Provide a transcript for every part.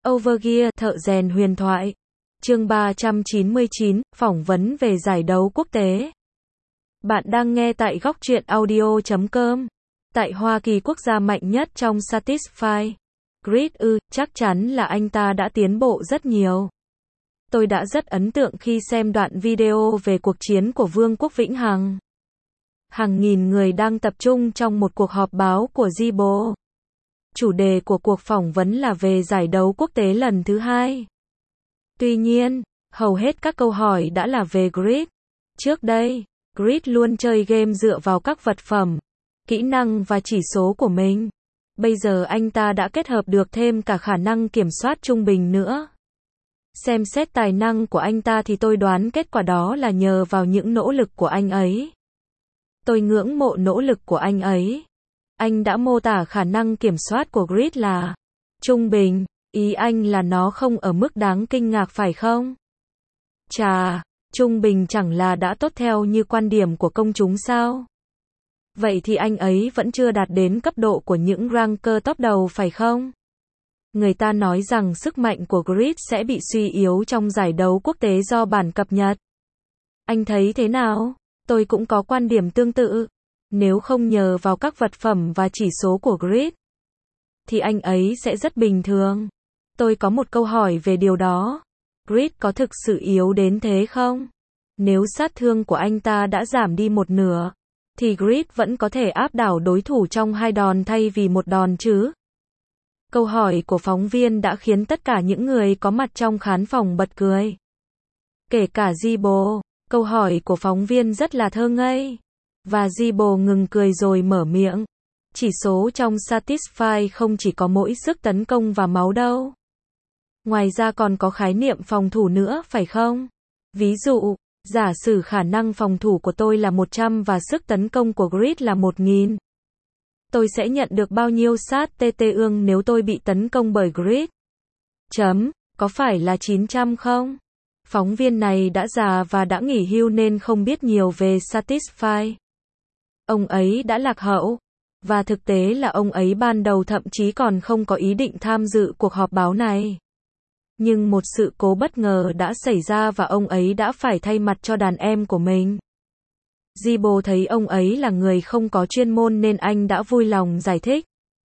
Overgear, thợ rèn huyền thoại. Chương 399, phỏng vấn về giải đấu quốc tế. Bạn đang nghe tại góc truyện audio.com. Tại Hoa Kỳ, quốc gia mạnh nhất trong Satisfy Grid, chắc chắn là anh ta đã tiến bộ rất nhiều. Tôi đã rất ấn tượng khi xem đoạn video về cuộc chiến của Vương quốc Vĩnh Hằng. Hàng nghìn người đang tập trung trong một cuộc họp báo của Zibo. Chủ đề của cuộc phỏng vấn là về giải đấu quốc tế lần thứ 2. Tuy nhiên, hầu hết các câu hỏi đã là về Grid. Trước đây, Grid luôn chơi game dựa vào các vật phẩm, kỹ năng và chỉ số của mình. Bây giờ anh ta đã kết hợp được thêm cả khả năng kiểm soát trung bình nữa. Xem xét tài năng của anh ta thì tôi đoán kết quả đó là nhờ vào những nỗ lực của anh ấy. Tôi ngưỡng mộ nỗ lực của anh ấy. Anh đã mô tả khả năng kiểm soát của Grid là trung bình, ý anh là nó không ở mức đáng kinh ngạc phải không? Chà, trung bình chẳng là đã tốt theo như quan điểm của công chúng sao? Vậy thì anh ấy vẫn chưa đạt đến cấp độ của những ranker top đầu phải không? Người ta nói rằng sức mạnh của Grid sẽ bị suy yếu trong giải đấu quốc tế do bản cập nhật. Anh thấy thế nào? Tôi cũng có quan điểm tương tự. Nếu không nhờ vào các vật phẩm và chỉ số của Grid, thì anh ấy sẽ rất bình thường. Tôi có một câu hỏi về điều đó. Grid có thực sự yếu đến thế không? Nếu sát thương của anh ta đã giảm đi một nửa, thì Grid vẫn có thể áp đảo đối thủ trong 2 đòn thay vì 1 đòn chứ? Câu hỏi của phóng viên đã khiến tất cả những người có mặt trong khán phòng bật cười. Kể cả Zibo. Câu hỏi của phóng viên rất là thơ ngây. Và Zibo ngừng cười rồi mở miệng. Chỉ số trong Satisfy không chỉ có mỗi sức tấn công và máu đâu. Ngoài ra còn có khái niệm phòng thủ nữa phải không? Ví dụ, giả sử khả năng phòng thủ của tôi là 100 và sức tấn công của Grid là 1000. Tôi sẽ nhận được bao nhiêu sát TT ương nếu tôi bị tấn công bởi Grid? Có phải là 900 không? Phóng viên này đã già và đã nghỉ hưu nên không biết nhiều về Satisfy. Ông ấy đã lạc hậu. Và thực tế là ông ấy ban đầu thậm chí còn không có ý định tham dự cuộc họp báo này. Nhưng một sự cố bất ngờ đã xảy ra và ông ấy đã phải thay mặt cho đàn em của mình. Zibo thấy ông ấy là người không có chuyên môn nên anh đã vui lòng giải thích.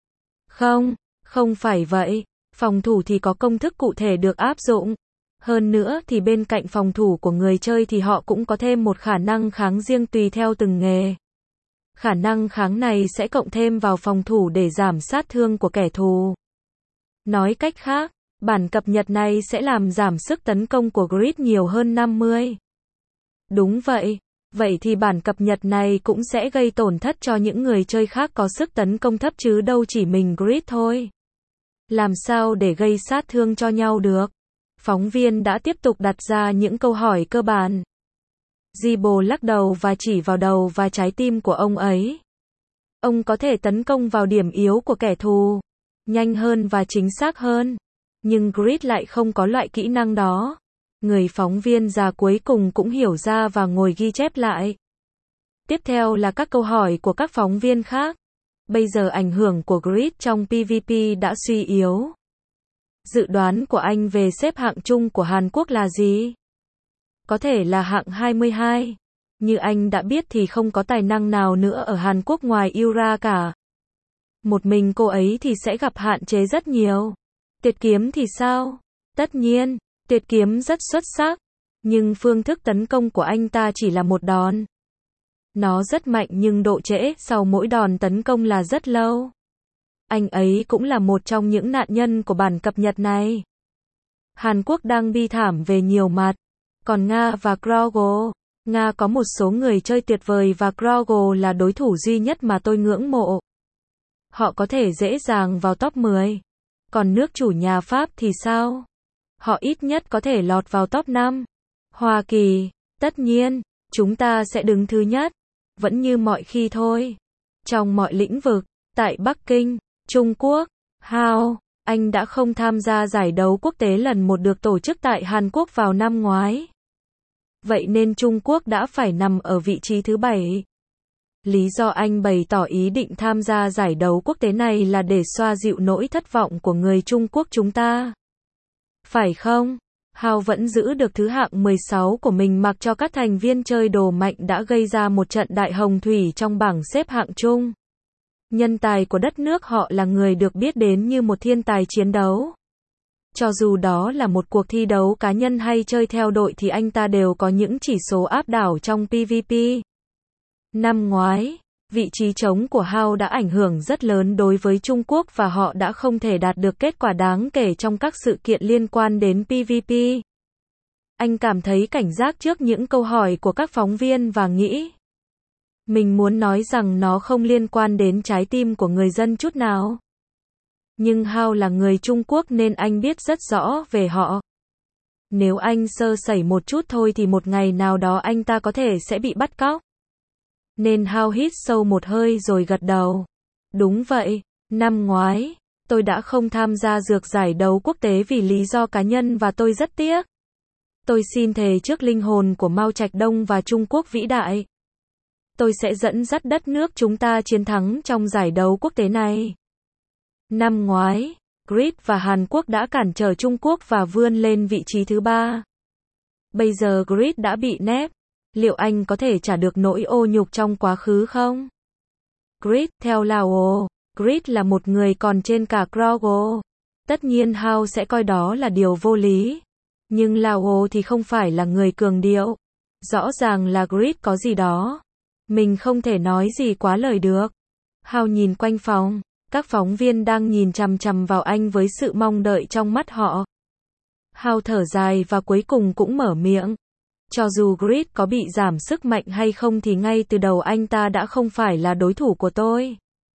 Không phải vậy. Phòng thủ thì có công thức cụ thể được áp dụng. Hơn nữa thì bên cạnh phòng thủ của người chơi thì họ cũng có thêm một khả năng kháng riêng tùy theo từng nghề. Khả năng kháng này sẽ cộng thêm vào phòng thủ để giảm sát thương của kẻ thù. Nói cách khác, bản cập nhật này sẽ làm giảm sức tấn công của Grid nhiều hơn 50. Đúng vậy. Vậy thì bản cập nhật này cũng sẽ gây tổn thất cho những người chơi khác có sức tấn công thấp chứ đâu chỉ mình Grid thôi. Làm sao để gây sát thương cho nhau được? Phóng viên đã tiếp tục đặt ra những câu hỏi cơ bản. Zibo lắc đầu và chỉ vào đầu và trái tim của ông ấy. Ông có thể tấn công vào điểm yếu của kẻ thù, nhanh hơn và chính xác hơn. Nhưng Grid lại không có loại kỹ năng đó. Người phóng viên già cuối cùng cũng hiểu ra và ngồi ghi chép lại. Tiếp theo là các câu hỏi của các phóng viên khác. Bây giờ ảnh hưởng của Grid trong PvP đã suy yếu. Dự đoán của anh về xếp hạng chung của Hàn Quốc là gì? Có thể là hạng 22. Như anh đã biết thì không có tài năng nào nữa ở Hàn Quốc ngoài Yura cả. Một mình cô ấy thì sẽ gặp hạn chế rất nhiều. Tuyệt kiếm thì sao? Tất nhiên, tuyệt kiếm rất xuất sắc. Nhưng phương thức tấn công của anh ta chỉ là 1 đòn. Nó rất mạnh nhưng độ trễ sau mỗi đòn tấn công là rất lâu. Anh ấy cũng là một trong những nạn nhân của bản cập nhật này. Hàn Quốc đang bi thảm về nhiều mặt. Còn Nga và Krogo, Nga có một số người chơi tuyệt vời và Krogo là đối thủ duy nhất mà tôi ngưỡng mộ. Họ có thể dễ dàng vào top 10. Còn nước chủ nhà Pháp thì sao? Họ ít nhất có thể lọt vào top 5. Hoa Kỳ, tất nhiên, chúng ta sẽ đứng thứ nhất. Vẫn như mọi khi thôi. Trong mọi lĩnh vực, tại Bắc Kinh, Trung Quốc, Hao, anh đã không tham gia giải đấu quốc tế lần 1 được tổ chức tại Hàn Quốc vào năm ngoái. Vậy nên Trung Quốc đã phải nằm ở vị trí thứ 7. Lý do anh bày tỏ ý định tham gia giải đấu quốc tế này là để xoa dịu nỗi thất vọng của người Trung Quốc chúng ta. phải không? Hao vẫn giữ được thứ hạng 16 của mình mặc cho các thành viên chơi đồ mạnh đã gây ra một trận đại hồng thủy trong bảng xếp hạng chung. Nhân tài của đất nước họ là người được biết đến như một thiên tài chiến đấu. Cho dù đó là một cuộc thi đấu cá nhân hay chơi theo đội thì anh ta đều có những chỉ số áp đảo trong PvP. Năm ngoái, vị trí trống của Hao đã ảnh hưởng rất lớn đối với Trung Quốc và họ đã không thể đạt được kết quả đáng kể trong các sự kiện liên quan đến PvP. Anh cảm thấy cảnh giác trước những câu hỏi của các phóng viên và nghĩ mình muốn nói rằng nó không liên quan đến trái tim của người dân chút nào. Nhưng Hao là người Trung Quốc nên anh biết rất rõ về họ. Nếu anh sơ sẩy một chút thôi thì một ngày nào đó anh ta có thể sẽ bị bắt cóc. Nên Hao hít sâu một hơi rồi gật đầu. Đúng vậy, năm ngoái, tôi đã không tham gia dược giải đấu quốc tế vì lý do cá nhân và tôi rất tiếc. Tôi xin thề trước linh hồn của Mao Trạch Đông và Trung Quốc vĩ đại. Tôi sẽ dẫn dắt đất nước chúng ta chiến thắng trong giải đấu quốc tế này. Năm ngoái, Grid và Hàn Quốc đã cản trở Trung Quốc và vươn lên vị trí thứ 3. Bây giờ Grid đã bị nép. Liệu anh có thể trả được nỗi ô nhục trong quá khứ không? Grid, theo Lao, Grid là một người còn trên cả Krogo. Tất nhiên Hao sẽ coi đó là điều vô lý. Nhưng Lao thì không phải là người cường điệu. Rõ ràng là Grid có gì đó. Mình không thể nói gì quá lời được. Hao nhìn quanh phòng. Các phóng viên đang nhìn chằm chằm vào anh với sự mong đợi trong mắt họ. Hao thở dài và cuối cùng cũng mở miệng. Cho dù Grid có bị giảm sức mạnh hay không thì ngay từ đầu anh ta đã không phải là đối thủ của tôi.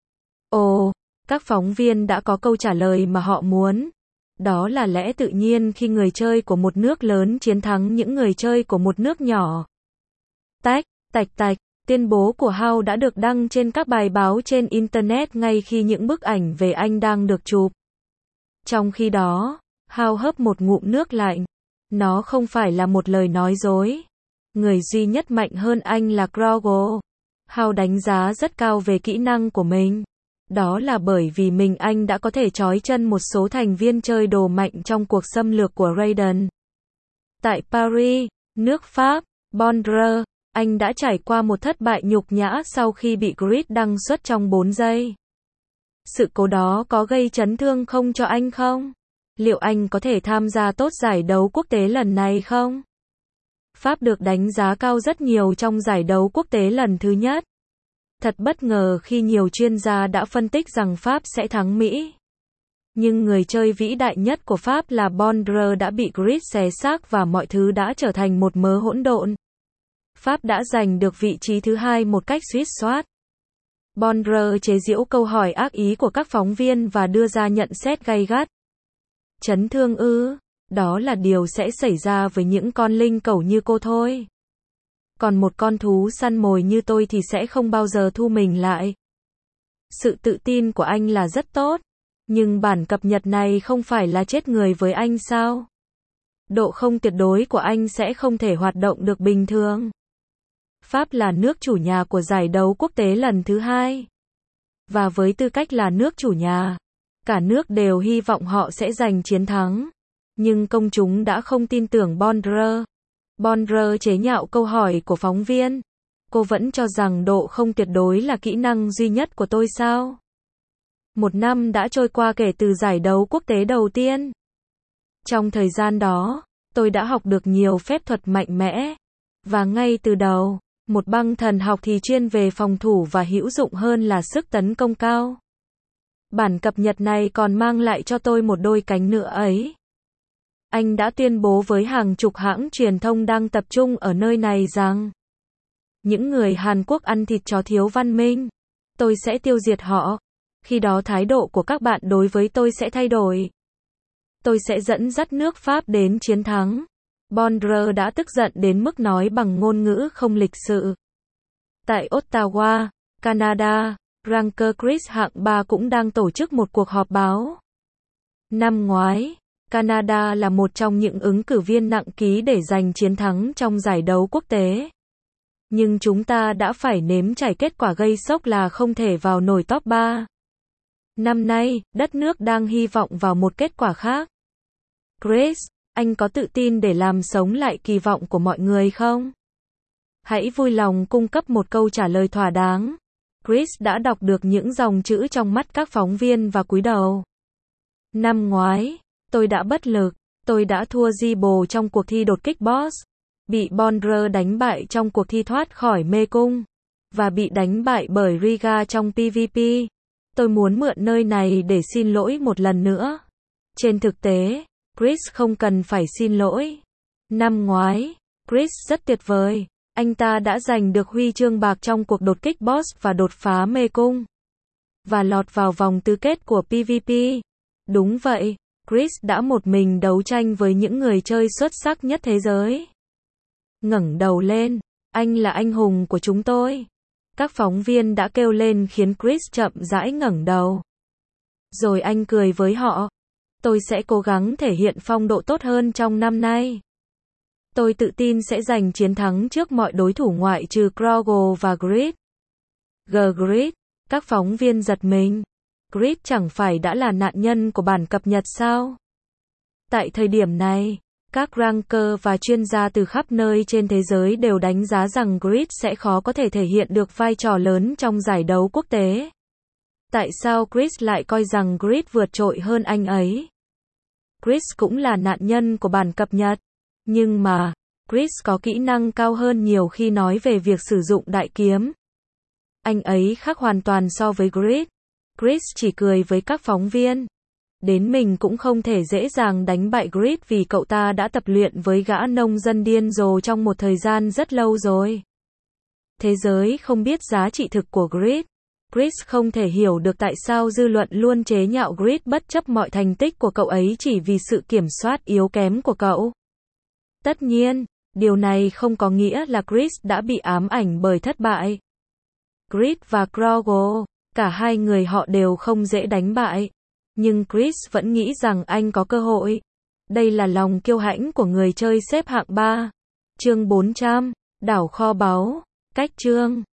Ồ, các phóng viên đã có câu trả lời mà họ muốn. Đó là lẽ tự nhiên khi người chơi của một nước lớn chiến thắng những người chơi của một nước nhỏ. Tách, tạch, tuyên bố của Hao đã được đăng trên các bài báo trên Internet ngay khi những bức ảnh về anh đang được chụp. Trong khi đó, Hao hớp một ngụm nước lạnh. Nó không phải là một lời nói dối. Người duy nhất mạnh hơn anh là Krogo. Hao đánh giá rất cao về kỹ năng của mình. Đó là bởi vì anh đã có thể trói chân một số thành viên chơi đồ mạnh trong cuộc xâm lược của Raiden. Tại Paris, nước Pháp, Bondre, anh đã trải qua một thất bại nhục nhã sau khi bị Grid đăng xuất trong 4 giây. Sự cố đó có gây chấn thương không cho anh không? Liệu anh có thể tham gia tốt giải đấu quốc tế lần này không? Pháp được đánh giá cao rất nhiều trong giải đấu quốc tế lần thứ nhất. Thật bất ngờ khi nhiều chuyên gia đã phân tích rằng Pháp sẽ thắng Mỹ. Nhưng người chơi vĩ đại nhất của Pháp là Bondre đã bị Grid xé xác và mọi thứ đã trở thành một mớ hỗn độn. Pháp đã giành được vị trí thứ 2 một cách suýt soát. Bondre chế giễu câu hỏi ác ý của các phóng viên và đưa ra nhận xét gay gắt. Chấn thương ư? Đó là điều sẽ xảy ra với những con linh cẩu như cô thôi. Còn một con thú săn mồi như tôi thì sẽ không bao giờ thu mình lại. Sự tự tin của anh là rất tốt. Nhưng bản cập nhật này không phải là chết người với anh sao? Độ không tuyệt đối của anh sẽ không thể hoạt động được bình thường. Pháp là nước chủ nhà của giải đấu quốc tế lần thứ 2. Và với tư cách là nước chủ nhà, cả nước đều hy vọng họ sẽ giành chiến thắng. Nhưng công chúng đã không tin tưởng Bondre. Bondre chế nhạo câu hỏi của phóng viên. Cô vẫn cho rằng độ không tuyệt đối là kỹ năng duy nhất của tôi sao? 1 năm đã trôi qua kể từ giải đấu quốc tế đầu tiên. Trong thời gian đó, tôi đã học được nhiều phép thuật mạnh mẽ. Và ngay từ đầu, một băng thần học thì chuyên về phòng thủ và hữu dụng hơn là sức tấn công cao. Bản cập nhật này còn mang lại cho tôi một đôi cánh nữa ấy. Anh đã tuyên bố với hàng chục hãng truyền thông đang tập trung ở nơi này rằng những người Hàn Quốc ăn thịt chó thiếu văn minh. Tôi sẽ tiêu diệt họ. Khi đó thái độ của các bạn đối với tôi sẽ thay đổi. Tôi sẽ dẫn dắt nước Pháp đến chiến thắng. Bondre đã tức giận đến mức nói bằng ngôn ngữ không lịch sự. Tại Ottawa, Canada, ranker Chris hạng 3 cũng đang tổ chức một cuộc họp báo. Năm ngoái, Canada là một trong những ứng cử viên nặng ký để giành chiến thắng trong giải đấu quốc tế. Nhưng chúng ta đã phải nếm trải kết quả gây sốc là không thể vào nổi top 3. Năm nay, đất nước đang hy vọng vào một kết quả khác. Chris, anh có tự tin để làm sống lại kỳ vọng của mọi người không? Hãy vui lòng cung cấp một câu trả lời thỏa đáng. Chris đã đọc được những dòng chữ trong mắt các phóng viên và cúi đầu. Năm ngoái, tôi đã bất lực. Tôi đã thua Zibo trong cuộc thi đột kích boss, bị Bondra đánh bại trong cuộc thi thoát khỏi mê cung, và bị đánh bại bởi Riga trong PvP. Tôi muốn mượn nơi này để xin lỗi một lần nữa. Trên thực tế, Chris không cần phải xin lỗi. Năm ngoái, Chris rất tuyệt vời. Anh ta đã giành được huy chương bạc trong cuộc đột kích boss và đột phá mê cung, và lọt vào vòng tứ kết của PvP. Đúng vậy, Chris đã một mình đấu tranh với những người chơi xuất sắc nhất thế giới. Ngẩng đầu lên, anh là anh hùng của chúng tôi. Các phóng viên đã kêu lên khiến Chris chậm rãi ngẩng đầu. Rồi anh cười với họ. Tôi sẽ cố gắng thể hiện phong độ tốt hơn trong năm nay. Tôi tự tin sẽ giành chiến thắng trước mọi đối thủ ngoại trừ Krogel và Grid. Grid, các phóng viên giật mình. Grid chẳng phải đã là nạn nhân của bản cập nhật sao? Tại thời điểm này, các ranker và chuyên gia từ khắp nơi trên thế giới đều đánh giá rằng Grid sẽ khó có thể thể hiện được vai trò lớn trong giải đấu quốc tế. Tại sao Chris lại coi rằng Grid vượt trội hơn anh ấy? Chris cũng là nạn nhân của bản cập nhật. Nhưng mà, Chris có kỹ năng cao hơn nhiều khi nói về việc sử dụng đại kiếm. Anh ấy khác hoàn toàn so với Grid. Chris chỉ cười với các phóng viên. Đến mình cũng không thể dễ dàng đánh bại Grid vì cậu ta đã tập luyện với gã nông dân điên rồ trong một thời gian rất lâu rồi. Thế giới không biết giá trị thực của Grid. Chris không thể hiểu được tại sao dư luận luôn chế nhạo Grid bất chấp mọi thành tích của cậu ấy chỉ vì sự kiểm soát yếu kém của cậu. Tất nhiên, điều này không có nghĩa là Chris đã bị ám ảnh bởi thất bại. Grid và Krogel, cả hai người họ đều không dễ đánh bại. Nhưng Chris vẫn nghĩ rằng anh có cơ hội. Đây là lòng kiêu hãnh của người chơi xếp hạng 3. Chương 400, đảo kho báu. Cách chương